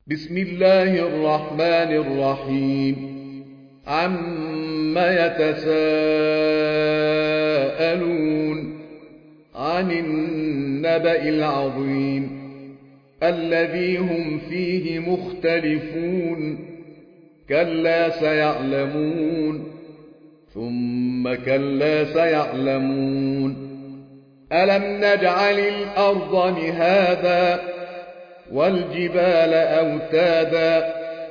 بسم الله الرحمن الرحيم. عم يتساءلون عن النبأ العظيم الذي هم فيه مختلفون كلا سيعلمون ثم كلا سيعلمون ألم نجعل الأرض مهادا والجبال أوتادا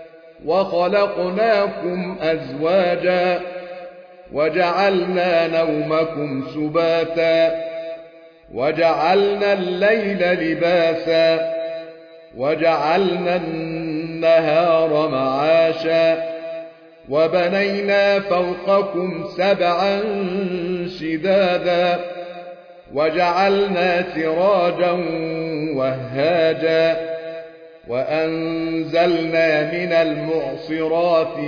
وخلقناكم أزواجا وجعلنا نومكم سباتا وجعلنا الليل لباسا وجعلنا النهار معاشا وبنينا فوقكم سبعا شدادا وجعلنا سراجا وهاجا وأنزلنا من المعصرات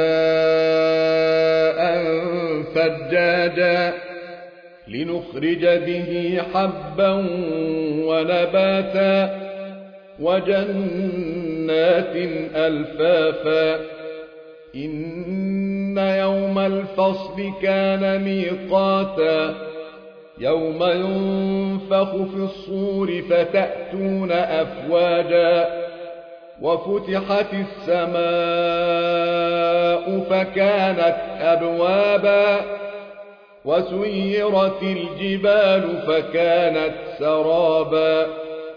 ماء ثجاجا لنخرج به حبا ونباتا وجنات ألفافا إن يوم الفصل كان ميقاتا يوم ينفخ في الصور فتأتون أفواجا وفتحت السماء فكانت أبوابا وسيرت الجبال فكانت سرابا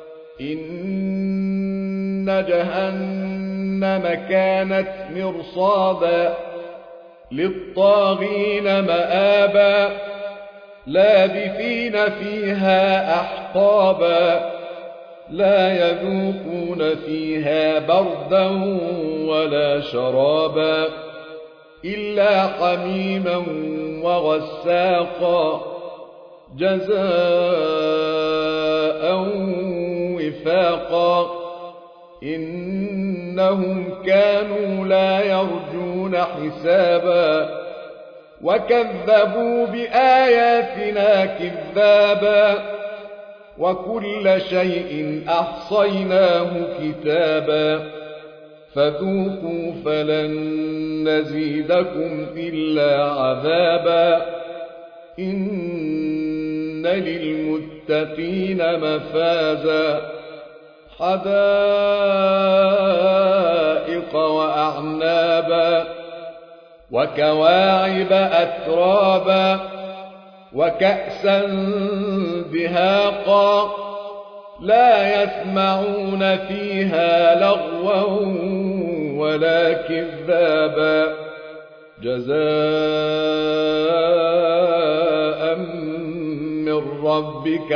إن جهنم كانت مرصادا للطاغين مآبا لابثين فيها أحقابا لا يذوقون فيها بردا ولا شرابا إلا حميما وغساقا جزاء وفاقا إنهم كانوا لا يرجون حسابا وكذبوا بآياتنا كذابا وكل شيء أحصيناه كتابا فذوقوا فلن نزيدكم إلا عذابا إن للمتقين مفازا حدائق وأعنابا وكواعب أترابا وكأسا دهاقا لا يسمعون فيها لغوا ولا كذابا جزاء من ربك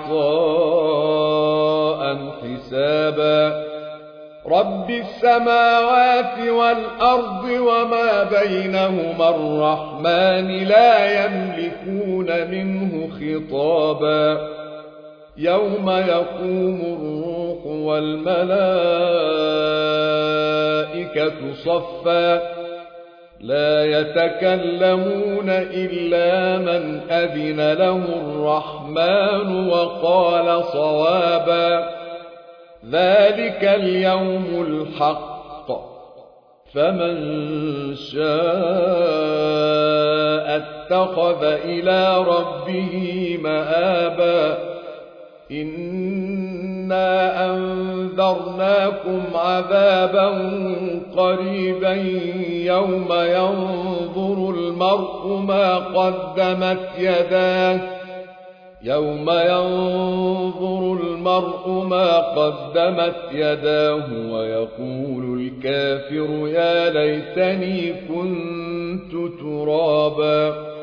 عطاء حسابا رب السماوات والأرض وما بينهما الرحمن لا يملكون منه خطابا يوم يقوم الروح والملائكة صفا لا يتكلمون إلا من أذن له الرحمن وقال صوابا ذلك اليوم الحق فمن شاء اتخذ إلى ربه مآبا إنا أنذرناكم عذابا قريبا يوم ينظر المرء ما قدمت يداه ويقول الكافر يا ليتني كنت ترابا